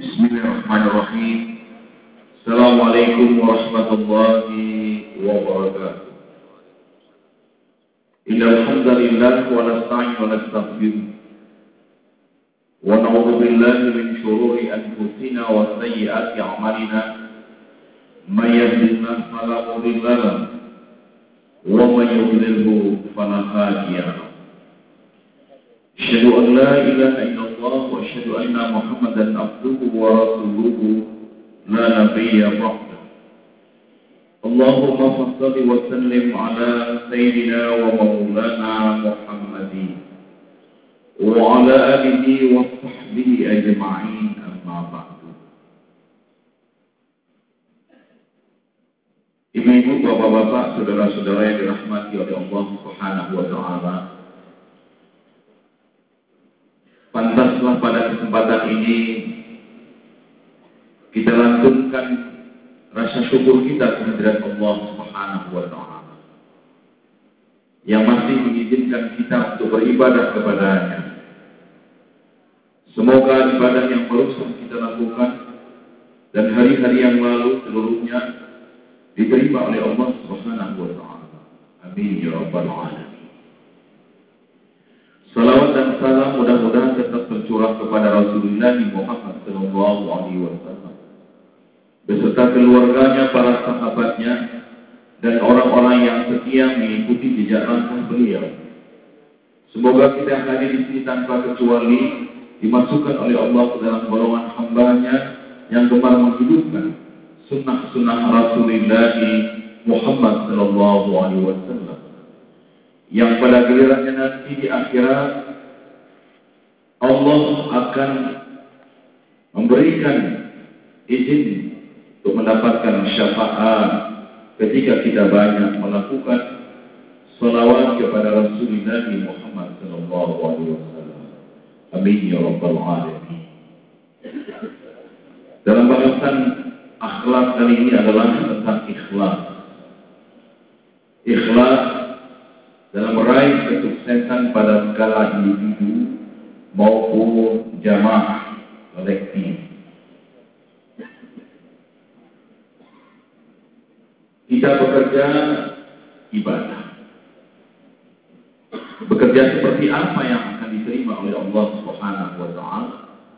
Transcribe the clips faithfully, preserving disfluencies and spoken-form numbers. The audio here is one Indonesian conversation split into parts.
Bismillahirrahmanirrahim. Assalamualaikum warahmatullahi wabarakatuh. Innal hamdalillah wa nasta'inu wa nastaghfiruh wa na'udzu billahi min shururi anfusina wa sayyiati a'malina. May yahdihillahu fala mudilla lahu wa may yudlilhu fala hadiya lahu. Asyhadu an la ilaha illallah wa asyhadu anna Muhammadan abduhu wa rasuluhu la nabiyya ba'da. Allahumma shalli wa sallim ala sayyidina wa maulana Muhammadin wa ala alihi wa sahbihi ajma'in, amma ba'du. Ibu-ibu, bapak-bapak, saudara-saudara yang dirahmati oleh Allah Subhanahu wa taala, pantaslah pada kesempatan ini kita lantunkan rasa syukur kita kehadirat Allah Subhanahu wa taala yang masih mengizinkan kita untuk beribadah kepada-Nya. Semoga ibadah yang barusan kita lakukan dan hari-hari yang lalu seluruhnya diterima oleh Allah Subhanahu wa taala. Amin ya rabbal alamin. Salawat dan salam mudah-mudahan tetap tercurah kepada Rasulullah Muhammad sallallahu alaihi wasallam beserta keluarganya, para sahabatnya, dan orang-orang yang setia mengikuti jejak langkah beliau. Semoga kita yang hadir di sini tanpa kecuali dimasukkan oleh Allah ke dalam golongan hamba-Nya yang gemar menghidupkan sunnah-sunnah Rasulullah Muhammad sallallahu alaihi wasallam, yang pada gilirannya nanti di akhirat Allah akan memberikan izin untuk mendapatkan syafaat ketika kita banyak melakukan salawat kepada Rasulullah Muhammad sallallahu alaihi wasallam. Amin ya rabbal alamin. Dalam bahasan akhlak kali ini adalah tentang ikhlas. Ikhlas dalam meraih kesuksesan pada skala individu maupun jamaah kolektif. Kita bekerja ibadah. Bekerja seperti apa yang akan diterima oleh Allah Subhanahu wa taala?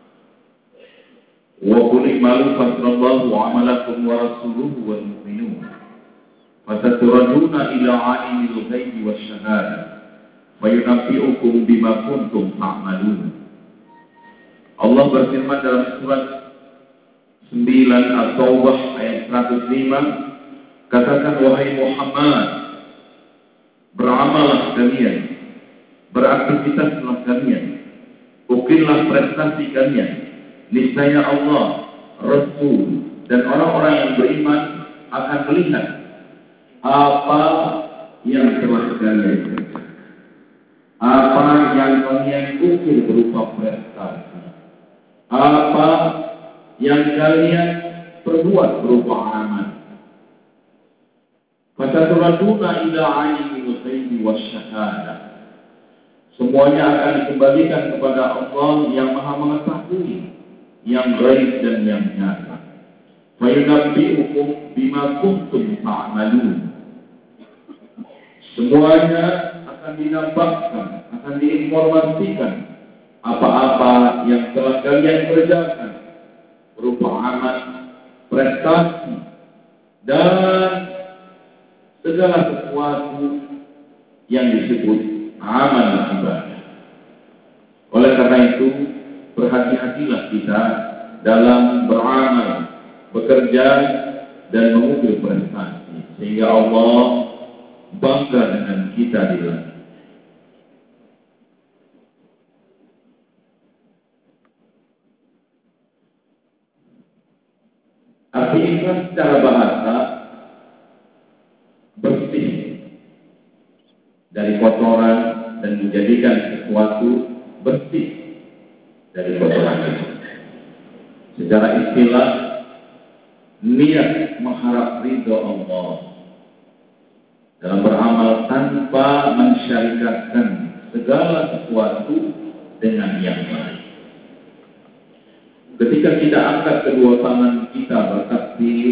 Wa qul i'malu fasrallahu 'amalakum wa rasuluhu wal mu'minun. Fasaturajuna ila 'alimil ghaibi wasyahadah fayunabbi'ukum bima kuntum ta'malun. Allah berfirman dalam surat sembilan At-Taubah ayat seratus lima, katakan wahai Muhammad, beramalah kalian, beraktivitaslah kalian, ukirlah prestasi kalian. Niscaya Allah, Rasul, dan orang-orang yang beriman akan melihat apa yang telah kalian kerjakan, apa yang kalian ukir berupa prestasi, apa yang kalian perbuat berupa amal. Fataturaduna ila 'alimil ghaibi wasyahadah. Semuanya akan dikembalikan kepada Allah yang Maha mengetahui yang gaib dan yang nyata. Fayunabbi'ukum bima kuntum ta'malun. Semuanya akan dinampakkan, akan diinformasikan apa-apa yang telah kalian kerjakan berupa amal, prestasi, dan segala sesuatu yang disebut amal ibadah. Oleh karena itu, berhati-hatilah kita dalam beramal, bekerja, dan mengukir prestasi, sehingga Allah bangga dengan kita di langit. Arti ikhlas secara bahasa bersih dari kotoran dan menjadikan sesuatu bersih dari kotoran itu. Secara istilah, niat mengharap ridho Allah dalam beramal tanpa mensyarikatkan segala sesuatu dengan yang lain. ketika kita angkat kedua tangan kita bertakbir,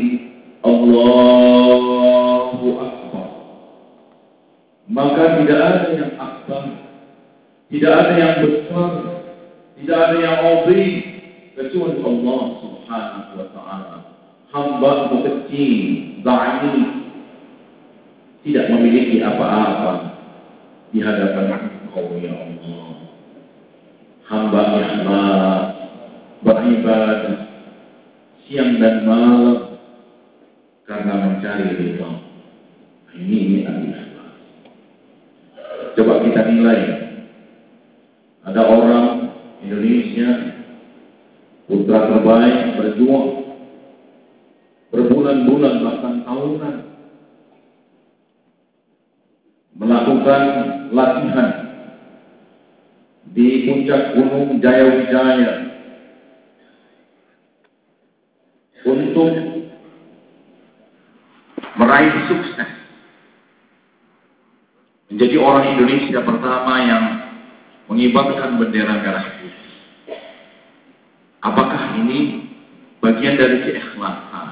Allahu Akbar, maka tidak ada yang akbar, tidak ada yang besar, tidak ada yang azim kecuali Allah Subhanahu wa taala. Hamba kecil, dhaif, tidak memiliki apa-apa di hadapan Engkau ya Allah. Hamba ikhlas beribadah siang dan malam karena mencari ridha. Ini ini ikhlas. Coba kita nilai. Ada orang Indonesia putra terbaik berjuang berbulan-bulan bahkan tahunan melakukan latihan di puncak Gunung Jayawijaya untuk meraih sukses menjadi orang Indonesia pertama yang mengibarkan bendera merah putih. Apakah ini bagian dari keikhlasan?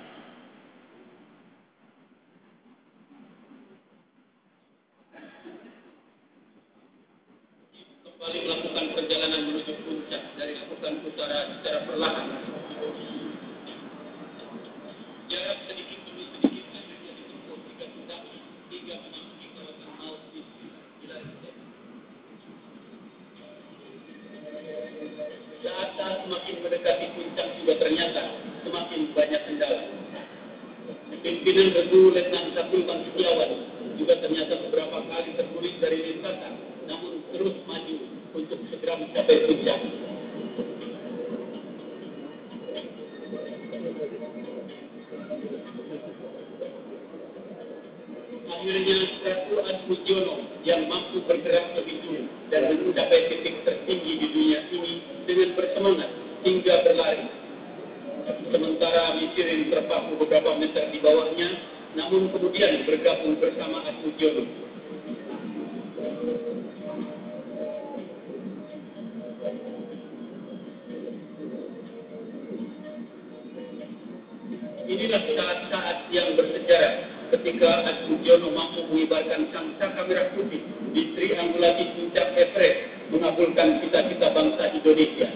Kembali melakukan perjalanan menuju puncak dari lakukan utara secara perlahan. Jarak sedikit demi sedikit akhirnya ditempuh tiga pendaki hingga memasuki kawasan maut di Hilarisek. Saat semakin mendekati puncak juga ternyata semakin banyak kendala. Pimpinan Regu Letnan Sapulkan Setiawan juga ternyata beberapa kali terguling dari lintasan, namun terus maju untuk segera mencapai puncak. Akhirnya Ratu Atmujiono yang mampu bergerak lebih dulu dan mencapai titik tertinggi di dunia ini dengan bersemangat hingga berlari. Sementara Misirin terpaku beberapa meter di bawahnya, namun kemudian bergabung bersama Atmujiono. Inilah saat-saat yang bersejarah ketika Atmujiono mampu mengibarkan sangsaka merah putih di triangulasi puncak Everest, mengabulkan cita-cita bangsa Indonesia.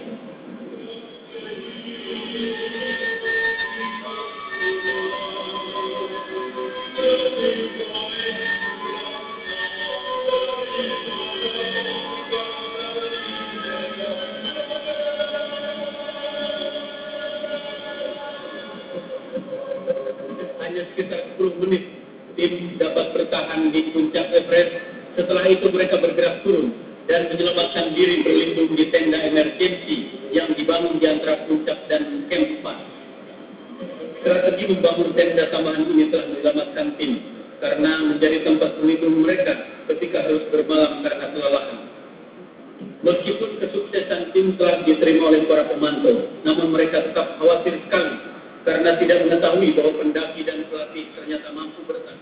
Hanya sekitar sepuluh menit tim dapat bertahan di puncak Everest. Setelah itu mereka bergerak turun dan menyelamatkan diri berlindung di tenda emergensi yang dibangun di antara puncak dan Kempas. Strategi membangun tenda tambahan ini telah menyelamatkan tim karena menjadi tempat berlindung mereka ketika harus bermalam karena kelelahan. Meskipun kesuksesan tim telah diterima oleh para pemantau, namun mereka tetap khawatir sekali karena tidak mengetahui bahwa pendaki dan pelatih ternyata mampu bertahan.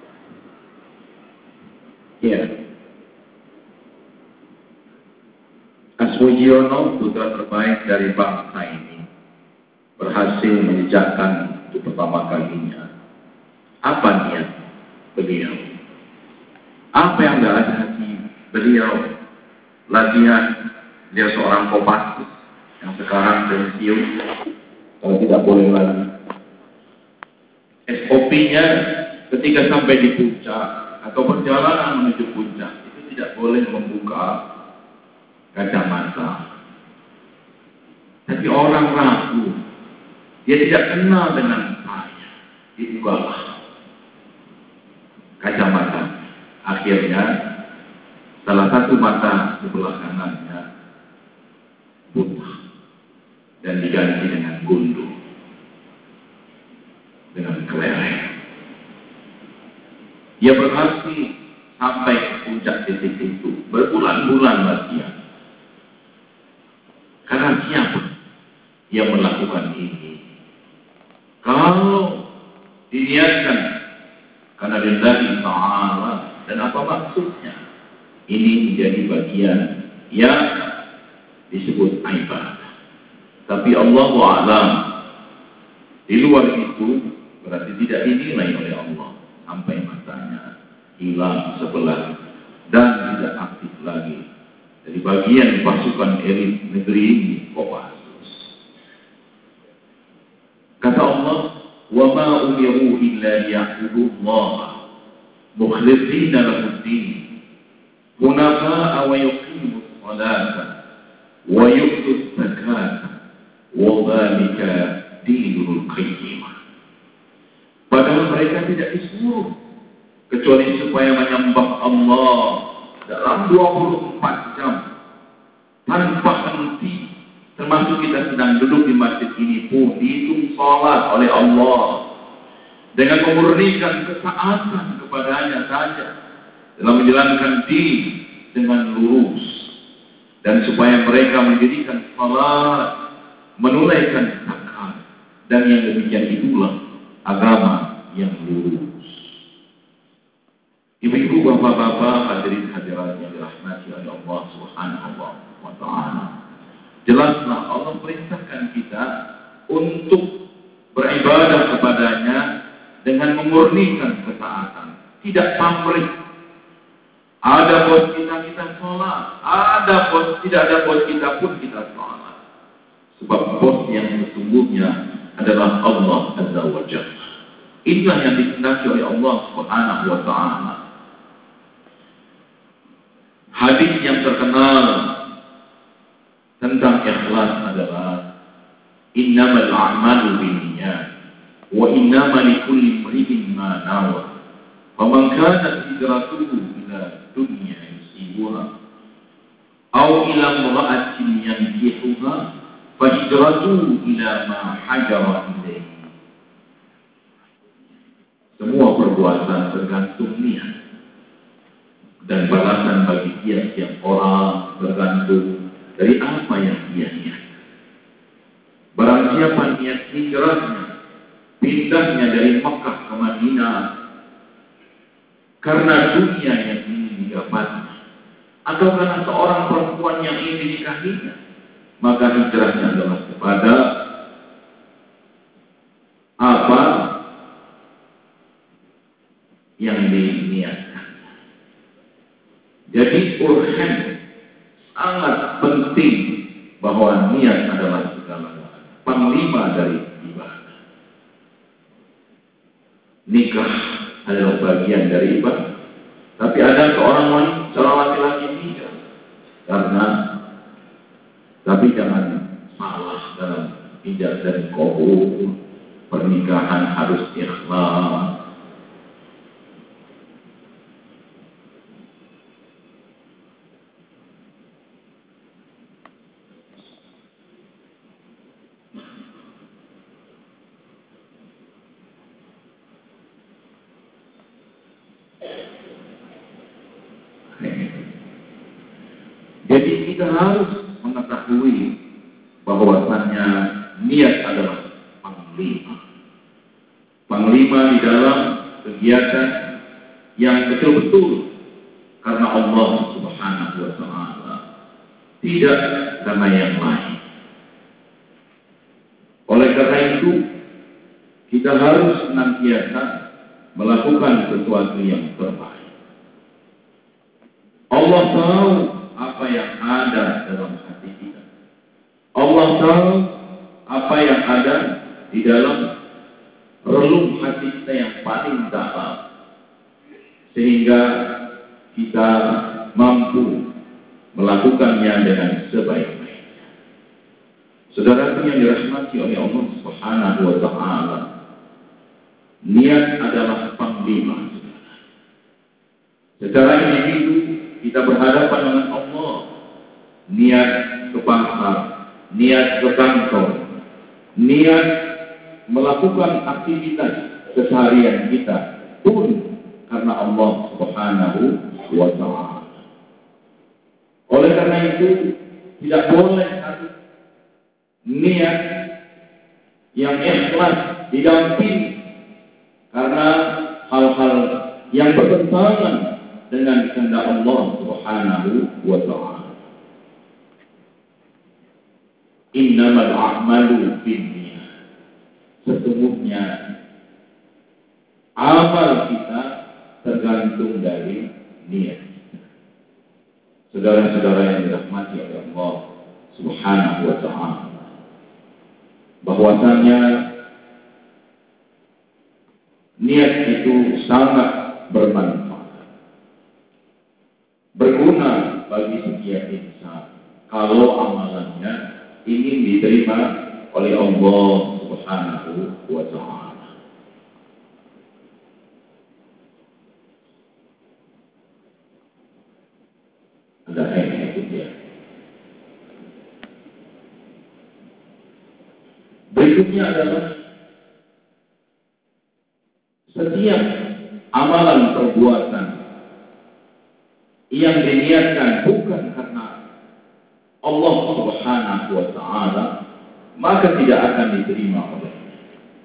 Ya. Atmujiono, putra terbaik dari bangsa ini, berhasil menjejakkan untuk pertama kalinya. Apa niat beliau? Apa yang dalam hati beliau? Latihan, dia seorang kopassus yang sekarang pensiun, kalau tidak boleh lagi. S O P-nya ketika sampai di puncak atau perjalanan menuju puncak itu tidak boleh membuka kacamata. Tapi orang ragu, dia tidak kenal dengan saya, dibukalah kacamata. Akhirnya salah satu mata sebelah kanannya buta dan diganti dengan gundul, dengan kelereng. Dia berhasil sampai ke puncak titik itu berbulan-bulan latihan. Karena siapa yang melakukan ini? Kalau diniatkan karena lillahi ta'ala, dan apa maksudnya? Ini menjadi bagian yang disebut ibadah. Tapi Allahu a'lam. Di luar itu berarti tidak dinilai oleh Allah sampai matanya hilang sebelah dan tidak aktif lagi. Dari bagian pasukan elit negeri ini Kopassus. Kata Allah, "Wa ma umiru illa liya'budullaha mukhlishina lahu-d-din, hunafa'a wa yuqimus salata wa yu'tuz zakata wa dzalika dinul qayyimah." Padahal mereka tidak disuruh kecuali supaya menyembah Allah dalam dua puluh empat jam tanpa henti. Termasuk kita sedang duduk di masjid ini pun dihitung salat oleh Allah dengan memurnikan ketaatan kepadanya saja dalam menjalankan din dengan lurus, dan supaya mereka mendirikan salat, menunaikan zakat, dan yang demikian itulah agama yang lurus. Ibu-ibu, bapak-bapak, hadirin hadirat yang dirahmati oleh Allah Subhanahu wa taala. Jelaslah Allah perintahkan kita untuk beribadah kepadanya dengan memurnikan ketaatan, tidak pamrih. Ada bos kita, kita sholat. Ada bos, tidak ada bos kita pun kita sholat. Sebab bos yang sesungguhnya adalah Allah Azza wa Jalla. Inilah yang dikehendaki oleh Allah Subhanahu wa taala. Hadis yang terkenal tentang ikhlas adalah innamal a'malu binniyat wa innama likulli imri'in ma nawa. Faman kanat hijratuhu ila dunya yusibuha aw ila imra'atin yankihuha fa hijratuhu ila ma hajara ilayhi. Semua perbuatan tergantung niat, dan balasan bagi tiap-tiap orang bergantung dari apa yang dia niat. Barang siapa niat hijrahnya, pindahnya dari Makkah ke Madinah karena dunia yang ingin didapatnya, atau karena seorang perempuan yang ingin dinikahinya, maka hijrahnya adalah kepada apa yang diniatkan. Jadi urgen, sangat penting bahwa niat adalah segala-galanya, panglima dari ibadah. Nikah adalah bagian dari ibadah. Tapi ada seorang wanita, seorang laki-laki nikah karena, tapi jangan salah dalam ijab dan qabul. Pernikahan harus ikhlas. Jadi kita harus mengetahui bahwasannya niat adalah panglima. Panglima di dalam kegiatan yang betul-betul karena Allah Subhanahu wa taala, tidak karena yang lain. Oleh karena itu, kita harus senantiasa melakukan sesuatu yang terbaik. Allah tahu apa yang ada dalam hati kita. Allah tahu apa yang ada di dalam relung hati kita yang paling dalam, sehingga kita mampu melakukannya dengan sebaik-baiknya. Saudara yang dirahmati oleh Allah Subhanahu wa taala, niat adalah panglima. Secara individu kita berhadapan dengan Allah, niat ke pasar, niat ke kantor, niat melakukan aktivitas keseharian kita pun karena Allah Subhanahu wa taala. Oleh karena itu, tidak boleh ada niat yang ikhlas didampingi karena hal-hal yang bertentangan dengan kehendak Allah Subhanahu wa taala. Innamal a'malu binniyat. Sesungguhnya amal kita tergantung dari niat kita. Saudara-saudara yang dirahmati oleh Allah Subhanahu wa ta'ala, bahwasanya niat itu sangat bermanfaat, berguna bagi setiap insan kalau amalannya ingin diterima oleh Allah Subhanahu wa ta'ala. Ada ayat itu dia. Berikutnya adalah setiap amalan perbuatan yang diniatkan bukan karena Allah Subhanahu wa ta'ala, maka tidak akan diterima olehnya.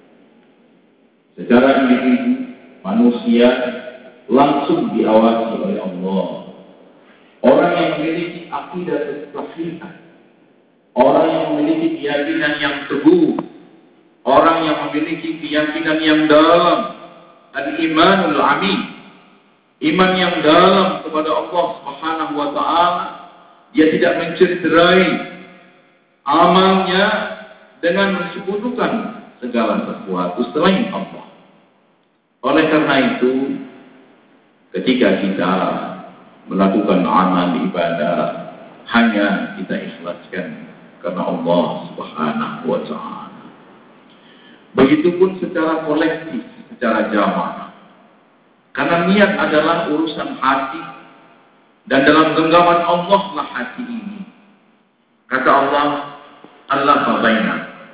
Secara individu, manusia langsung diawasi oleh Allah. Orang yang memiliki akidah sahihah, orang yang memiliki keyakinan yang teguh, orang yang memiliki keyakinan yang dalam, al-imanul amin, iman yang dalam kepada Allah Subhanahu wa ta'ala, dia tidak mencederai amalnya dengan mensekutukan segala sesuatu selain Allah. Oleh karena itu, ketika kita melakukan amal ibadah, hanya kita ikhlaskan karena Allah Subhanahu wa ta'ala. Begitupun secara kolektif, secara jamaah. Karena niat adalah urusan hati, dan dalam genggaman Allah lah hati ini. Kata Allah, Allah babaina.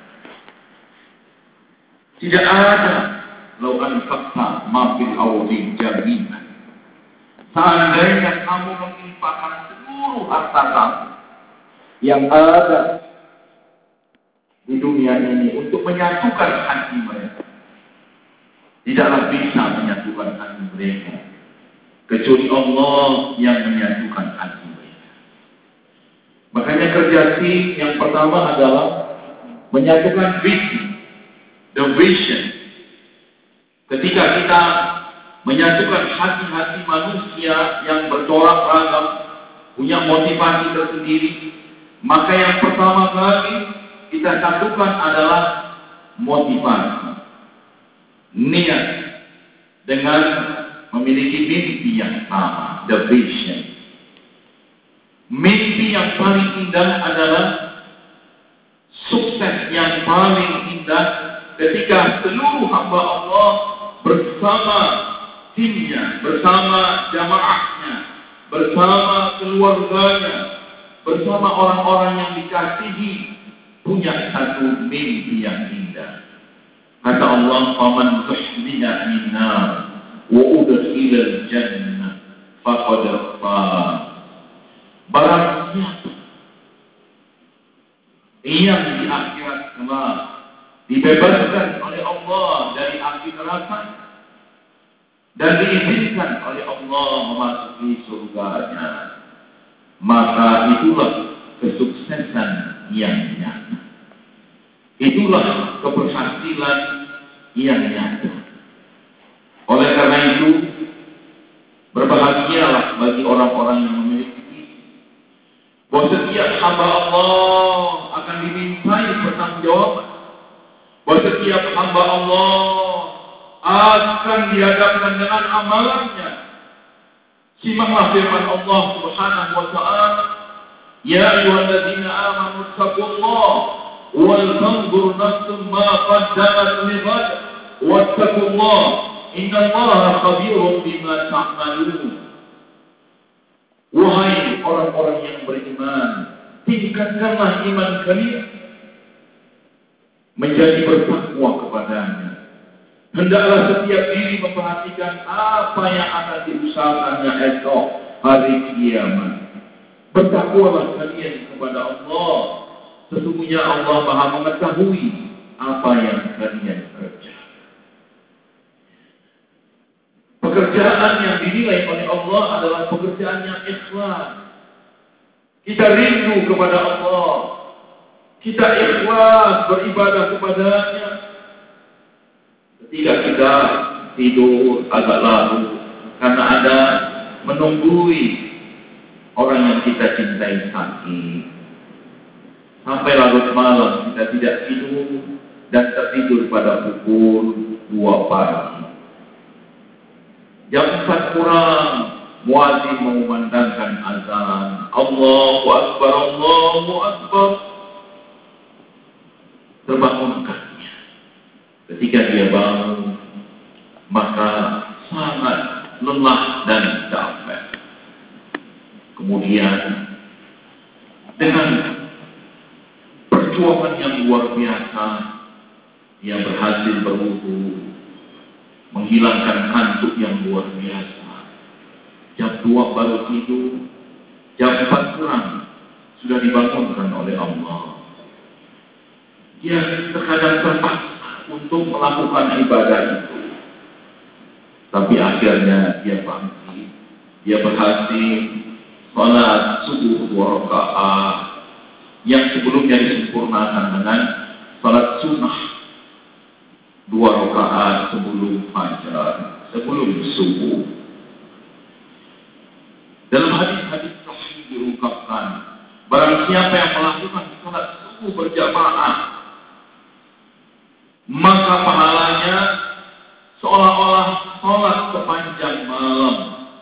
Tidak ada lau anfaqta ma fil ardi jami'an. Seandainya kamu menginfakkan seluruh harta kamu yang ada di dunia ini untuk menyatukan hati mereka, tidaklah bisa menyatukan hati mereka kecuali Allah yang menyatukan hati mereka. Makanya kerja tim yang pertama adalah menyatukan visi, the vision. Ketika kita menyatukan hati-hati manusia yang bercorak ragam, punya motivasi tersendiri, maka yang pertama kali kita satukan adalah motivasi, niat, dengan memiliki mimpi yang sama, the vision. Mimpi yang paling indah adalah sukses yang paling indah ketika seluruh hamba Allah bersama timnya, bersama jamaahnya, bersama keluarganya, bersama orang-orang yang dikasihi, punya satu mimpi yang indah. Kata Allah, "Faman tuhmiya minnar wa udkhila al-jannah faqad faz." Barang siapa yang di akhirat kelak dibebaskan oleh Allah dari api neraka dan diizinkan oleh Allah memasuki surganya, maka itulah kesuksesan yang nyata. Itulah keberhasilan yang nyata. Oleh karena itu, berbahagialah bagi orang-orang yang memiliki ini, bahwa setiap hamba Allah akan dimintai pertanggungjawaban, bahwa setiap hamba Allah akan dihadapkan dengan amalannya. Simaklah firman Allah Subhanahu wa ta'ala, "Ya ayyuhalladzina amanu taqullaha wal tanzur nafsum ma qaddamat lighad wattaqullaha innallaha khabirun bima ta'malun." Wahai orang-orang yang beriman, tingkatkanlah iman kalian menjadi bertakwa kepadanya. Hendaklah setiap diri memperhatikan apa yang akan diusahakannya esok hari kiamat. Bertakwalah kalian kepada Allah. Sesungguhnya Allah Maha mengetahui apa yang kalian kerjakan. Pekerjaan yang dinilai oleh Allah adalah pekerjaan yang ikhlas. Kita rindu kepada Allah. kita ikhlas beribadah kepadanya. Ketika kita tidur agak larut karena ada menunggui orang yang kita cintai sakit, sampai larut malam kita tidak tidur dan tertidur pada pukul dua pagi. Jam empat kurang muadzin mengumandangkan azan, Allahu Akbar, Allahu Akbar. Terbangunkannya. Ketika dia bangun, maka sangat lelah dan capek. Kemudian dengan perjuangan yang luar biasa, dia berhasil berwudu, menghilangkan kantuk yang luar biasa. Jam dua baru tidur, jam empat kurang sudah dibangunkan oleh Allah. Dia terkadang terpaksa untuk melakukan ibadah itu, tapi akhirnya dia bangkit. Dia berhasil salat subuh dua rakaat yang sebelumnya disempurnakan dengan salat sunnah dua rakaat sebelum fajar, sebelum subuh. Dalam hadis-hadis sahih diungkapkan, barang siapa yang melakukan salat subuh berjamaah, maka pahalanya seolah-olah salat sepanjang malam.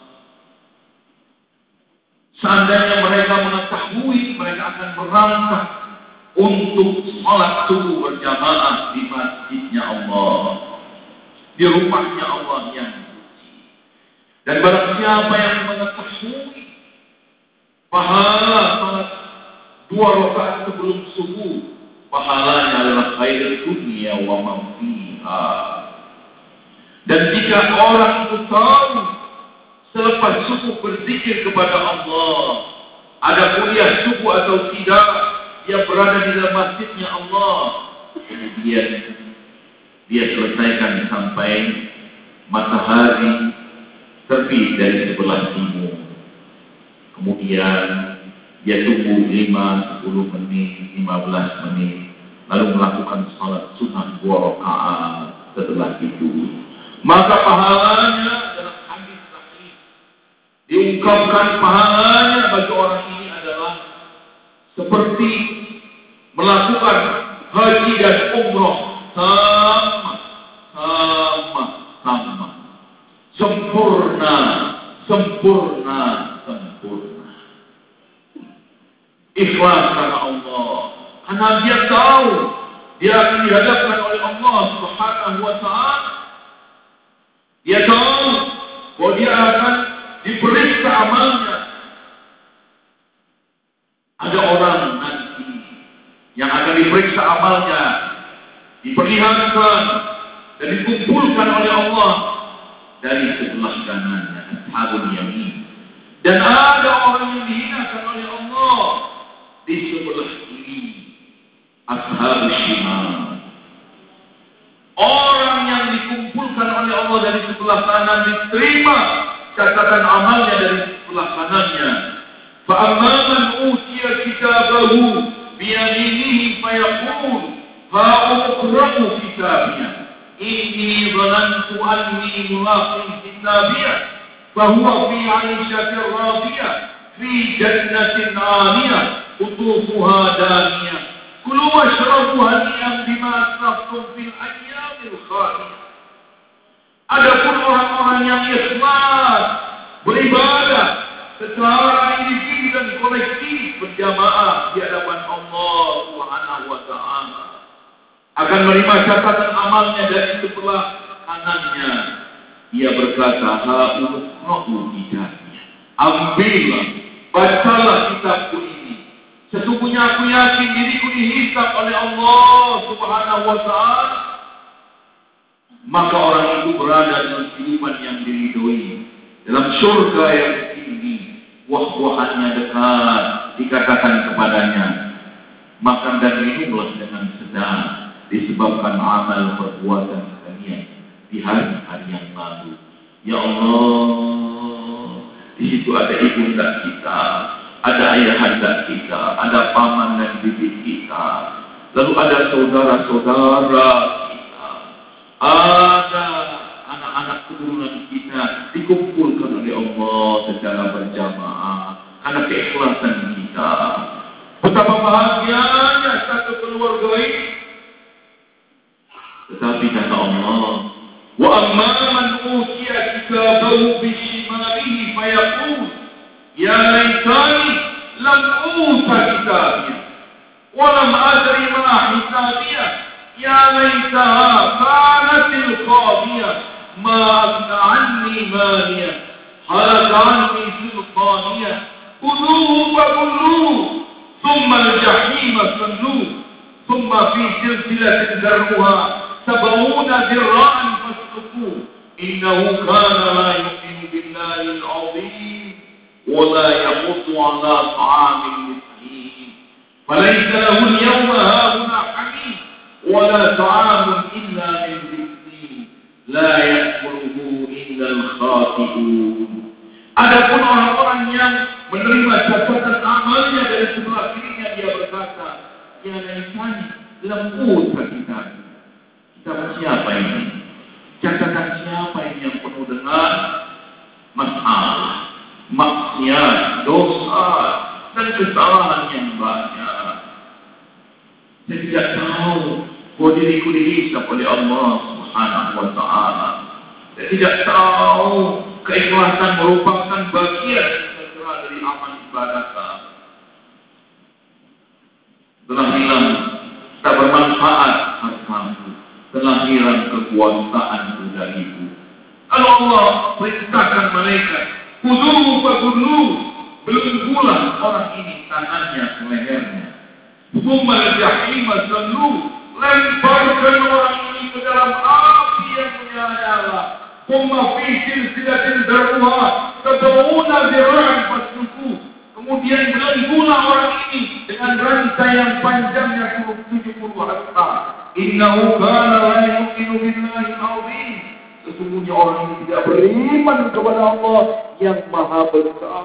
Seandainya mereka mengetahui mereka akan berangkat untuk salat subuh berjamaah di masjidnya Allah, di rumahnya Allah yang suci. Dan barang siapa yang mengetahui pahala salat dua rakaat sebelum subuh, pahalanya adalah khair dunia wa ma fiha. Dan jika orang itu tahu selepas subuh berzikir kepada Allah, ada kuliah subuh atau tidak, dia berada di dalam masjidnya Allah, kemudian dia selesaikan sampai matahari terbit dari sebelah timur. Kemudian dia tunggu lima, sepuluh menit, lima belas menit, lalu melakukan salat sunnah dua rakaat setelah itu. Maka pahalanya dalam hadis sahih diungkapkan, pahalanya bagi orang ini adalah seperti melakukan haji dan umroh sama, sama, sama, sempurna, sempurna, sempurna. Ikhlas karena Allah, karena dia tahu dia akan dihadapkan oleh Allah Subhanahu wa Ta'ala. Dia tahu bahwa dia akan diperiksa amalnya. Ada orang nanti yang akan diperiksa amalnya, diperlihatkan dan dikumpulkan oleh Allah dari sebelah kanannya, ashabul yamin. Dan ada orang yang dihinakan oleh Allah di sebelah kiri, ashabul shimal. Orang yang dikumpulkan oleh Allah dari sebelah kanan diterima catatan amalnya dari sebelah kanannya. فَأَمَّا مَنْ أُوتِيَ كِتَابَهُ بِيَمِينِهِ فَيَقُولُ هَاؤُمُ اقْرَءُوا كِتَابِيَهْ إِنِّي ظَنَنْتُ أَنِّي مُلَاقٍ حِسَابِيَهْ فَهُوَ فِي عَيْشَةٍ رَاضِيَةٍ فِي جَنَّةٍ عَالِيَةٍ قُطُوفُهَا دَانِيَةٌ كُلُوا وَاشْرَبُوا هَنِيئًا بِمَا أَسْرَفْتُمْ فِي الْأَيَّامِ الْخَالِيَةِ. Adapun orang-orang yang ikhlas beribadah secara individu dan kolektif berjamaah di hadapan Allah Subhanahu wa Ta'ala, akan menerima catatan amalnya dari sebelah kanannya. Ia berkata, ha'uqra'u kitabnya, ambillah, bacalah kitabku ini. Sesungguhnya aku yakin diriku dihisab oleh Allah Subhanahu wa Ta'ala. Maka orang itu berada dalam kehidupan yang diridhoi, dalam surga yang tinggi, buah-buahannya dekat, dikatakan kepadanya, makan dan minumlah dengan sedang, disebabkan amal perbuatan kalian di hari-hari yang lalu. Ya Allah, di situ ada ibunda kita, ada ayahanda kita, ada paman dan bibi kita, lalu ada saudara-saudara kita, ada anak-anak keturunan kita dikumpulkan oleh Allah secara berjamaah karena keikhlasan kita. Betapa bahagianya satu keluarga ini. Tetapi kata Allah, wa amma man utiya kitabahu bishimalihi fayaqul ya laitani lam uta kitabiyah wa lam adri ma hisabiyah ya laitaha kanatil qadiyah ma aghna anni maliyah halaka anni sultaniyah khudhuhu fagulluhu thumma al-jahima salluhu thumma fi silsilatin zar'uha sab'una dhira'an fasluquhu innahu kana la yu'minu billahi al-'azim wa la yahuddu 'ala ta'amil miskin falaysa lahu al-yawma hahuna hamim wa la ta'amun illa min dhikrin la ya'kuluhu illa al-khati'un. Adapun orang-orang yang menerima catatan amalnya dari sebelah kirinya, dia berkata, ya laitani lembut kita. Kitab siapa ini? Catatan siapa ini yang penuh dengan masalah, maksiat, dosa, dan kesalahan yang banyak. Saya tidak tahu bahwa diriku dihisab oleh Allah Subhanahu wa Ta'ala. Saya tidak tahu keikhlasan merupakan bagian dari amal ibadah. Telah hilang, tak bermanfaat hartamu, telah hilang kekuasaanmu dariku. Kalau Allah perintahkan malaikat, khudhuhu fagulluhu, belum pula orang ini tangannya ke lehernya. Tsumma al-jahima salluhu, lemparkan orang ini ke dalam api yang menyala-nyala. Tsumma fi silsilatin zar'uha sab'una dhira'an fasluquhu. Kemudian belenggulah orang ini dengan rantai yang panjangnya tujuh puluh hasta. Innahu kana la yu'minu billahi al-'azim. Sesungguhnya orang ini tidak beriman kepada Allah yang maha besar.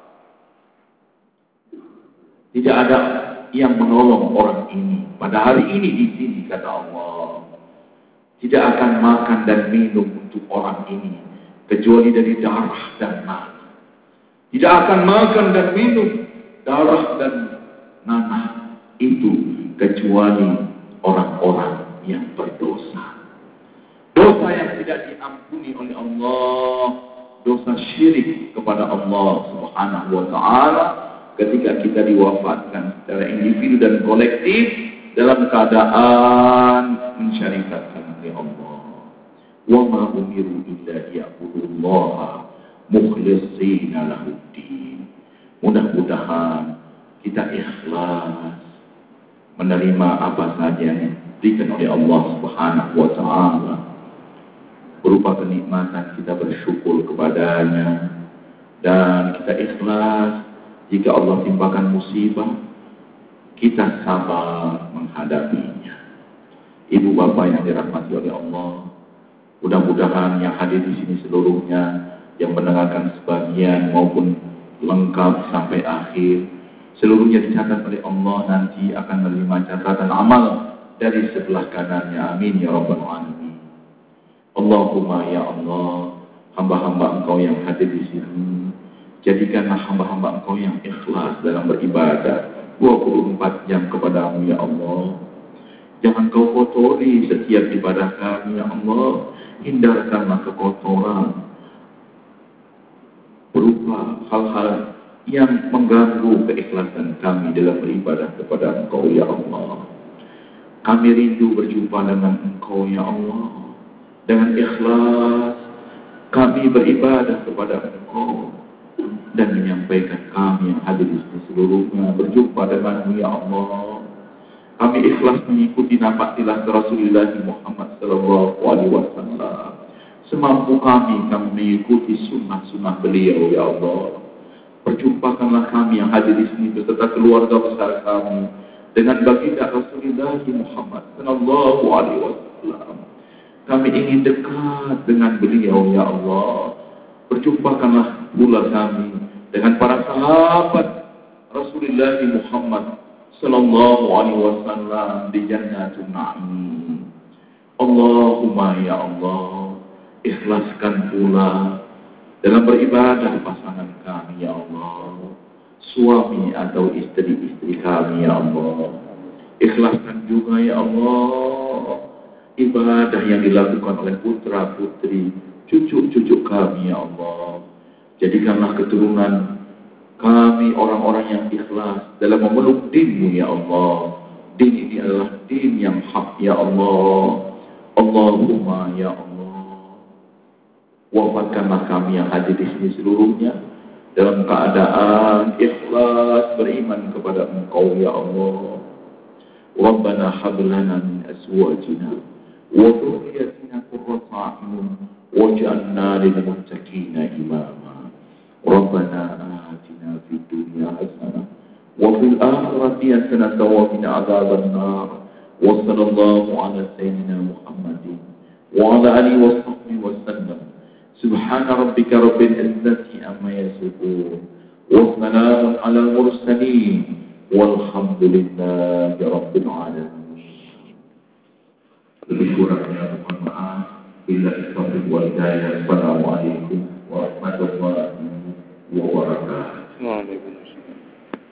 Tidak ada yang menolong orang ini pada hari ini di sini, kata Allah. Tidak akan makan dan minum untuk orang ini kecuali dari darah dan nanah. Tidak akan makan dan minum darah dan nanah itu kecuali orang-orang yang berdosa. Dosa yang tidak diampuni oleh Allah, dosa syirik kepada Allah Subhanahu wa Ta'ala ketika kita diwafatkan secara individu dan kolektif dalam keadaan mensyarikatkan oleh Allah. Wa ma umiru illa liya'budullaha mukhlishina lahuddin. Mudah-mudahan kita ikhlas menerima apa saja yang diberikan oleh Allah Subhanahu wa Ta'ala berupa kenikmatan, kita bersyukur kepadanya, dan kita ikhlas jika Allah timpakan musibah, kita sabar menghadapinya. Ibu bapak yang dirahmati oleh Allah, mudah-mudahan yang hadir di sini seluruhnya, yang mendengarkan sebagian maupun lengkap sampai akhir, seluruhnya dicatat oleh Allah, nanti akan menerima catatan amal dari sebelah kanannya. Amin ya rabbal alamin. Allahumma ya Allah, hamba-hamba Engkau yang hadir di sini, jadikanlah hamba-hamba Engkau yang ikhlas dalam beribadah dua puluh empat jam kepadamu ya Allah. Jangan Kau kotori setiap ibadah kami ya Allah. Hindarkanlah kekotoran berupa hal-hal yang mengganggu keikhlasan kami dalam beribadah kepada Engkau ya Allah. Kami rindu berjumpa dengan Engkau ya Allah. Dengan ikhlas kami beribadah kepada Engkau dan menyampaikan kami yang hadir di sini seluruhnya berjumpa denganmu ya Allah. Kami ikhlas mengikuti napak tilas Rasulullah Muhammad sallallahu alaihi wasallam. Semampu kami kami mengikuti sunnah-sunnah beliau ya Allah. Perjumpakanlah kami yang hadir di sini beserta keluarga besar kami dengan baginda Rasulullah Muhammad sallallahu alaihi wasallam. Kami ingin dekat dengan beliau ya Allah. Perjumpakanlah pula kami dengan para sahabat Rasulullah Muhammad sallallahu alaihi wasallam di Jannatul Na'im. Allahumma ya Allah, ikhlaskan pula dalam beribadah pasangan kami ya Allah, suami atau istri-istri kami ya Allah. Ikhlaskan juga ya Allah ibadah yang dilakukan oleh putra-putri, cucu-cucu kami ya Allah. Jadikanlah keturunan kami orang-orang yang ikhlas dalam memeluk din-Mu ya Allah. Din ini adalah din yang hak ya Allah. Allahumma ya Allah, wafatkanlah kami yang hadir di sini seluruhnya dalam keadaan ikhlas beriman kepada Engkau ya Allah. Rabbana hab lana min azwajina wa dhurriyyatina qurrata a'yun waj'alna lil muttaqina imama. Rabbana atina fid dunya hasanah wa fil akhirati hasanah wa qina adzaban nar. Wa sallallahu ala sayyidina Muhammadin wa ala alihi wa sahbihi wa sallam. Subhana rabbika rabbil izzati amma yasifun wa salamun ala mursalin walhamdulillahi rabbil alamin. Lebih kurangnya mohon maaf. Bila ikhwan wal hidayah. Assalamualaikum warahmatullahi wabarakatuh.